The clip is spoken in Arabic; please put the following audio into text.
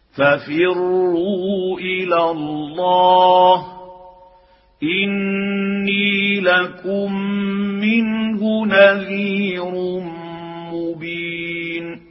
ففروا إلى الله إني لكم منه نذير مبين